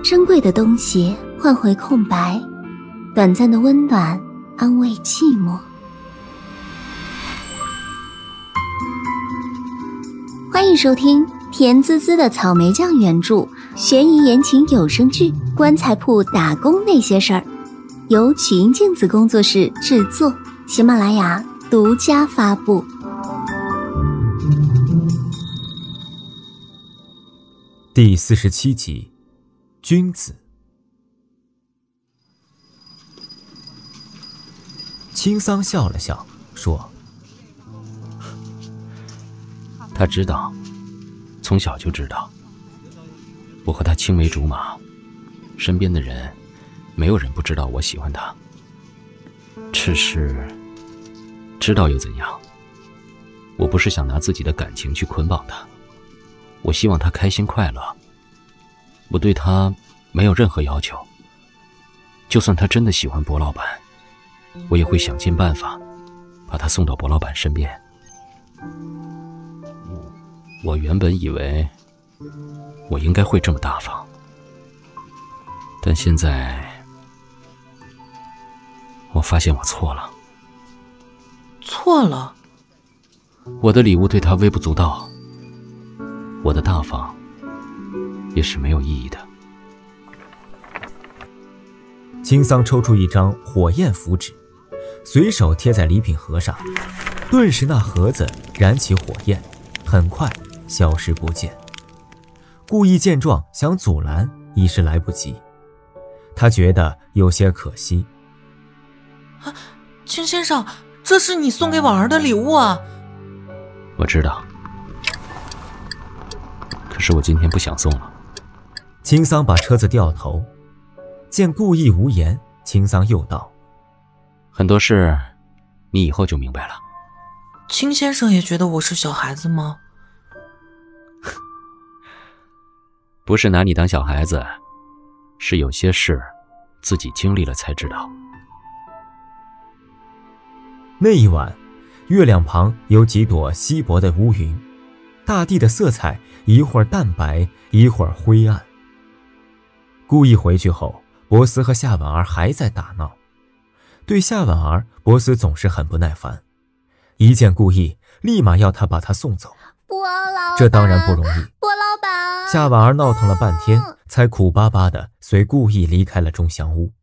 珍贵的东西换回空白，短暂的温暖安慰寂寞。欢迎收听甜滋滋的草莓酱原著悬疑言情有声剧《棺材铺打工那些事儿》，由曲音镜子工作室制作，喜马拉雅独家发布。 第47集，君子。青桑笑了笑说， 他知道，从小就知道，我和他青梅竹马，身边的人没有人不知道我喜欢他。只是知道又怎样？我不是想拿自己的感情去捆绑他，我希望他开心快乐。我对他没有任何要求，就算他真的喜欢薄老板，我也会想尽办法把他送到薄老板身边。我原本以为我应该会这么大方，但现在我发现我错了。 错了？ 我的礼物对他微不足道，我的大方也是没有意义的。 青桑抽出一张火焰符纸，随手贴在礼品盒上，顿时那盒子燃起火焰，很快消失不见。顾意见状想阻拦，已是来不及。他觉得有些可惜。 青先生，这是你送给婉儿的礼物啊。 我知道，可是我今天不想送了。 青桑把车子掉头，见顾意无言，青桑又道， 很多事你以后就明白了。 青先生也觉得我是小孩子吗？ 不是拿你当小孩子，是有些事自己经历了才知道。 那一晚，月亮旁有几朵稀薄的乌云，大地的色彩一会儿淡白，一会儿灰暗。顾意回去后，博斯和夏婉儿还在打闹。对夏婉儿，博斯总是很不耐烦，一见顾意立马要他把他送走。 波老板， 这当然不容易。 波老板， 夏婉儿闹腾了半天，才苦巴巴地随顾意离开了钟祥屋。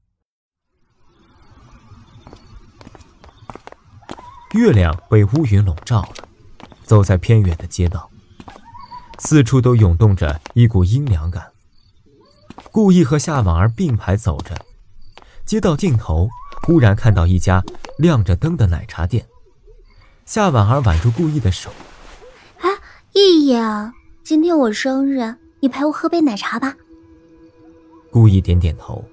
月亮被乌云笼罩了，走在偏远的街道，四处都涌动着一股阴凉感。顾意和夏婉儿并排走着，街道尽头忽然看到一家亮着灯的奶茶店。夏婉儿挽住顾意的手， 意意啊，今天我生日，你陪我喝杯奶茶吧。 顾意点点头。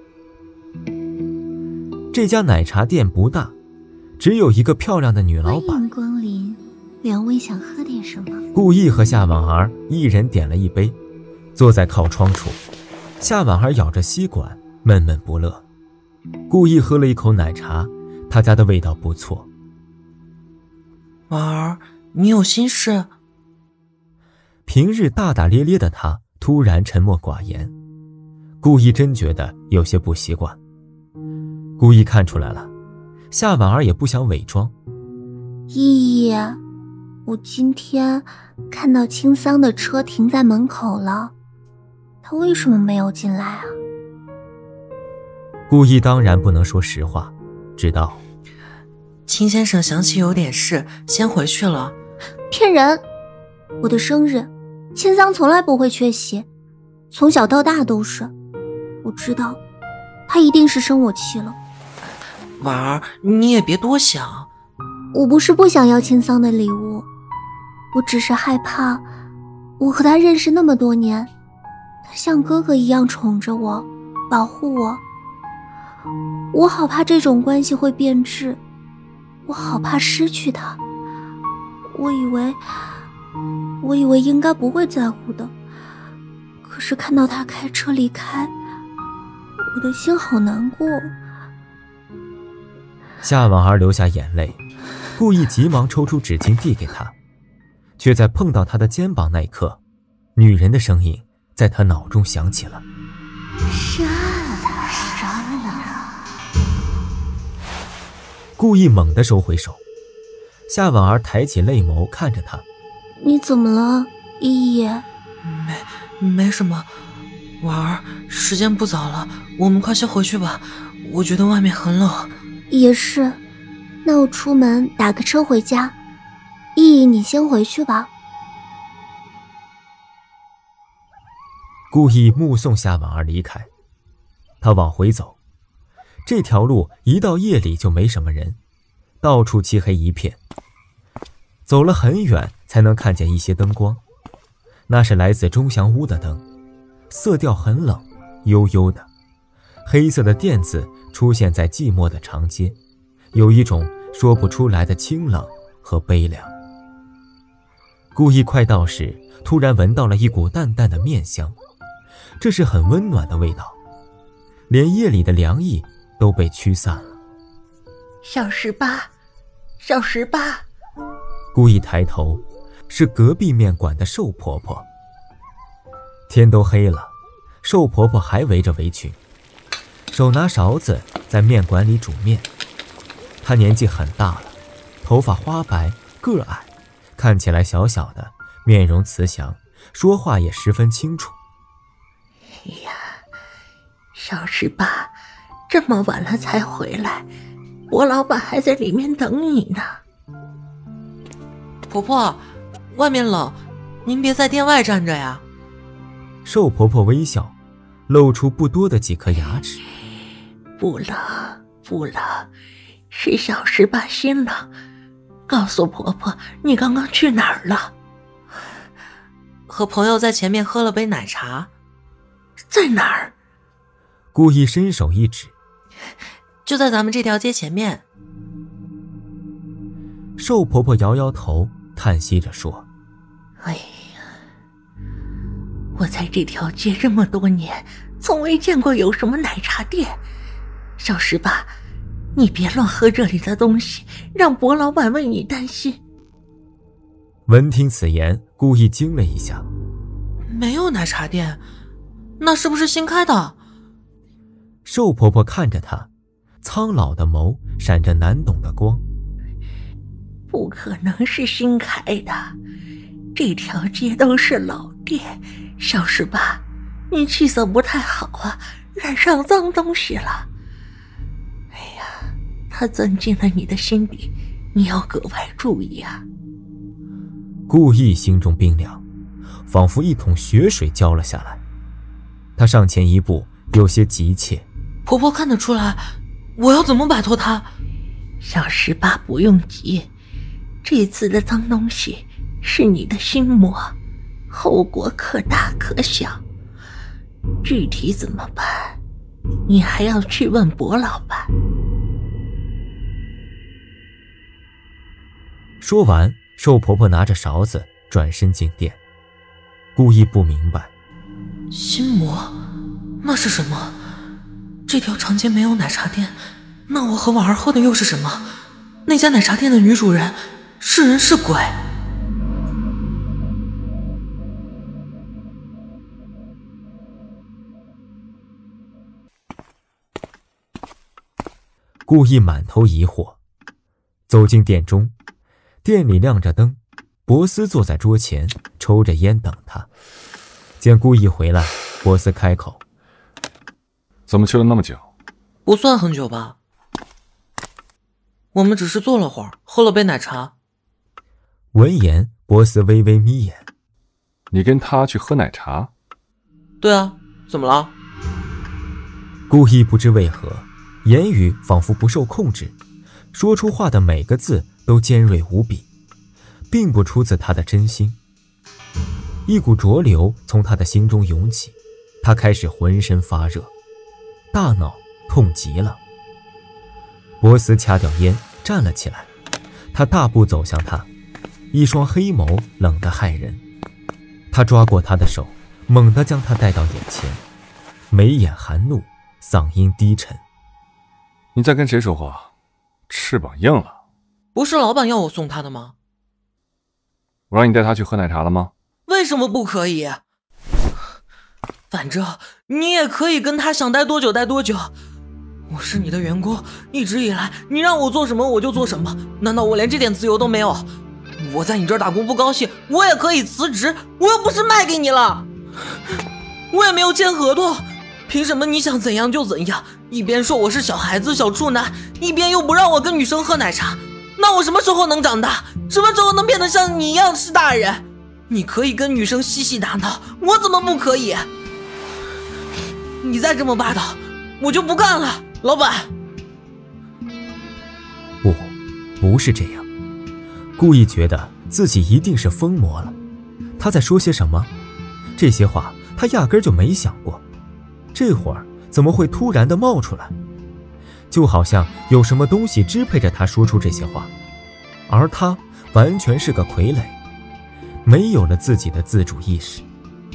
这家奶茶店不大，只有一个漂亮的女老板。 欢迎光临，两位想喝点什么？ 顾意和夏婉儿一人点了一杯，坐在靠窗处。夏婉儿咬着吸管，闷闷不乐。顾意喝了一口奶茶，他家的味道不错。 婉儿，你有心事？ 平日大大咧咧的他突然沉默寡言，顾意真觉得有些不习惯。顾意看出来了，夏婉儿也不想伪装。 意意，我今天看到青桑的车停在门口了，他为什么没有进来啊？ 顾意当然不能说实话，知道青先生想起有点事，先回去了。 骗人！我的生日，青桑从来不会缺席，从小到大都是。我知道，他一定是生我气了。 婉儿，你也别多想。 我不是不想要青桑的礼物，我只是害怕，我和他认识那么多年，他像哥哥一样宠着我，保护我。我好怕这种关系会变质，我好怕失去他。我以为应该不会在乎的，可是看到他开车离开，我的心好难过。 夏婉儿流下眼泪，故意急忙抽出纸巾递给他，却在碰到他的肩膀那一刻，女人的声音在他脑中响起了。 杀了！ 顾意猛地收回手，夏婉儿抬起泪眸看着他：“ 你怎么了，依依？”“ 没什么，婉儿，时间不早了，我们快些回去吧。我觉得外面很冷。”“ 也是，那我出门打个车回家。依依，你先回去吧。” 顾意目送夏婉儿离开，他往回走。这条路一到夜里就没什么人，到处漆黑一片。走了很远才能看见一些灯光，那是来自钟祥屋的灯，色调很冷，幽幽的。黑色的垫子出现在寂寞的长街，有一种说不出来的清冷和悲凉。顾意快到时，突然闻到了一股淡淡的面香，这是很温暖的味道，连夜里的凉意都被驱散了。 小18，小18。 顾意抬头，是隔壁面馆的寿婆婆。天都黑了，寿婆婆还围着围裙，手拿勺子在面馆里煮面。她年纪很大了，头发花白，个矮，看起来小小的，面容慈祥，说话也十分清楚。 哎呀，小18，这么晚了才回来，我老板还在里面等你呢。 婆婆，外面冷，您别在店外站着呀。 寿婆婆微笑，露出不多的几颗牙齿。 不冷，不冷，是小18心冷。告诉婆婆，你刚刚去哪儿了？ 和朋友在前面喝了杯奶茶。 在哪儿？ 顾意伸手一指， 就在咱们这条街前面。 寿婆婆摇摇头，叹息着说：“ 哎呀，我在这条街这么多年，从未见过有什么奶茶店。小18，你别乱喝这里的东西，让薄老板为你担心。” 闻听此言，顾意惊了一下：“ 没有奶茶店，那是不是新开的？” 寿婆婆看着她，苍老的眸闪着难懂的光。 不可能是新开的，这条街都是老店。小18，你气色不太好啊，染上脏东西了。哎呀，他钻进了你的心里，你要格外注意啊。 顾意心中冰凉，仿佛一桶血水浇了下来。她上前一步，有些急切：“ 婆婆看得出来，我要怎么摆脱他？” 小18，不用急，这次的脏东西是你的心魔，后果可大可小。具体怎么办，你还要去问薄老板。 说完，寿婆婆拿着勺子转身进店。顾意不明白， 心魔，那是什么？这条长街没有奶茶店，那我和婉儿喝的又是什么？那家奶茶店的女主人是人是鬼？ 顾意满头疑惑，走进店中，店里亮着灯，博斯坐在桌前抽着烟等他。见顾意回来，博斯开口：“ 怎么去了那么久？”“ 不算很久吧，我们只是坐了会儿，喝了杯奶茶。” 闻言，博斯微微眯眼：“ 你跟他去喝奶茶？”“ 对啊，怎么了？” 顾意不知为何，言语仿佛不受控制，说出话的每个字都尖锐无比，并不出自他的真心。一股浊流从他的心中涌起，他开始浑身发热，大脑痛极了。博斯掐掉烟，站了起来，他大步走向他，一双黑眸冷得骇人。他抓过他的手，猛地将他带到眼前，眉眼含怒，嗓音低沉：“ 你在跟谁说话？翅膀硬了。”“ 不是老板要我送他的吗？”“ 我让你带他去喝奶茶了吗？”“ 为什么不可以？反正你也可以跟他想待多久待多久。我是你的员工，一直以来你让我做什么我就做什么，难道我连这点自由都没有？我在你这儿打工不高兴，我也可以辞职，我又不是卖给你了，我也没有签合同，凭什么你想怎样就怎样？一边说我是小孩子小处男，一边又不让我跟女生喝奶茶，那我什么时候能长大？什么时候能变得像你一样是大人？你可以跟女生嬉戏打闹，我怎么不可以？你再这么霸道，我就不干了，老板。 不是这样。顾意觉得自己一定是疯魔了，他在说些什么？这些话他压根就没想过，这会儿怎么会突然地冒出来？就好像有什么东西支配着他说出这些话，而他完全是个傀儡，没有了自己的自主意识。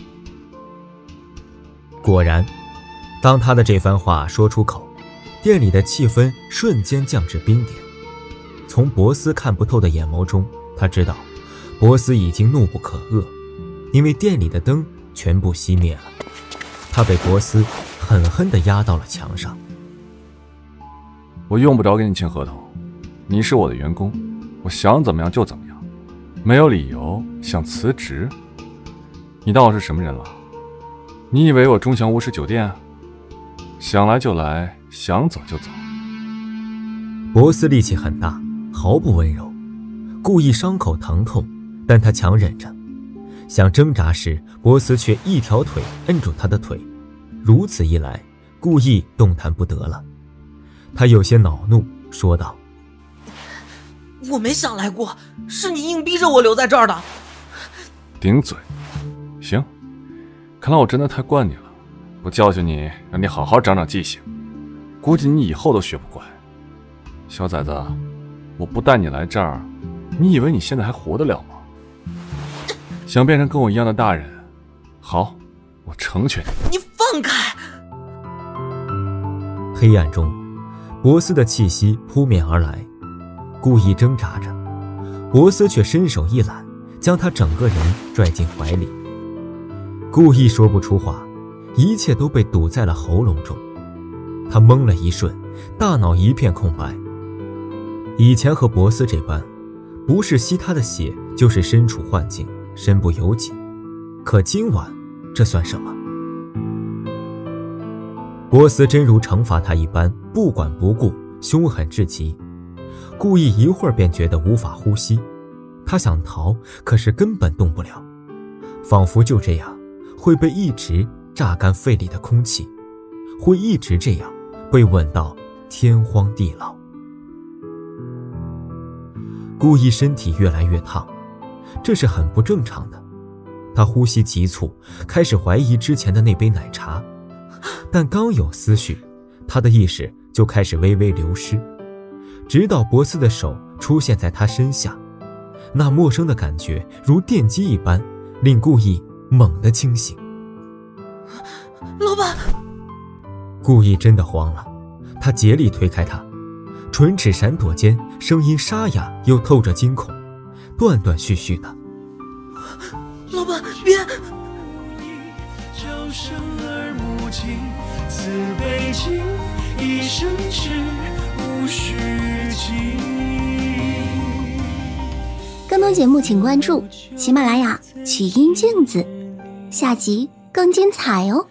果然，当他的这番话说出口，店里的气氛瞬间降至冰点。从博斯看不透的眼眸中，他知道博斯已经怒不可遏，因为店里的灯全部熄灭了。他被博斯狠狠地压到了墙上。 我用不着跟你签合同，你是我的员工，我想怎么样就怎么样，没有理由想辞职。你当我是什么人了？你以为我钟祥无事酒店？想来就来，想走就走。 博斯力气很大，毫不温柔，故意伤口疼痛，但他强忍着。想挣扎时，博斯却一条腿摁住他的腿，如此一来，故意动弹不得了。他有些恼怒，说道： 我没想来过，是你硬逼着我留在这儿的。 顶嘴。行，看来我真的太惯你了，不教训你，让你好好长长记性，估计你以后都学不乖。小崽子，我不带你来这儿，你以为你现在还活得了吗？想变成跟我一样的大人，好，我成全你。 你放开！ 黑暗中，博斯的气息扑面而来，故意挣扎着，博斯却伸手一揽，将他整个人拽进怀里。故意说不出话，一切都被堵在了喉咙中。他懵了一瞬，大脑一片空白。以前和博斯这般，不是吸他的血，就是身处幻境，身不由己。可今晚，这算什么？博斯真如惩罚他一般，不管不顾，凶狠至极。故意一会儿便觉得无法呼吸，他想逃，可是根本动不了，仿佛就这样会被一直榨干肺里的空气，会一直这样被吻到天荒地老。故意身体越来越烫，这是很不正常的。他呼吸急促，开始怀疑之前的那杯奶茶，但刚有思绪，他的意识就开始微微流失，直到博斯的手出现在他身下，那陌生的感觉如电击一般，令故意猛地清醒。 老板！ 故意真的慌了，他竭力推开他，唇齿闪躲间，声音沙哑又透着惊恐，断断续续的。 老板，别！ 更多节目请关注喜马拉雅曲音镜子，下集更精彩哦。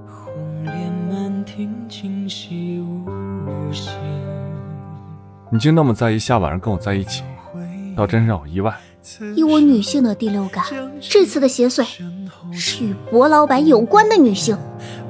你竟那么在意下晚上跟我在一起，倒真是让我意外。 以我女性的第六感，这次的邪祟是与博老板有关的女性。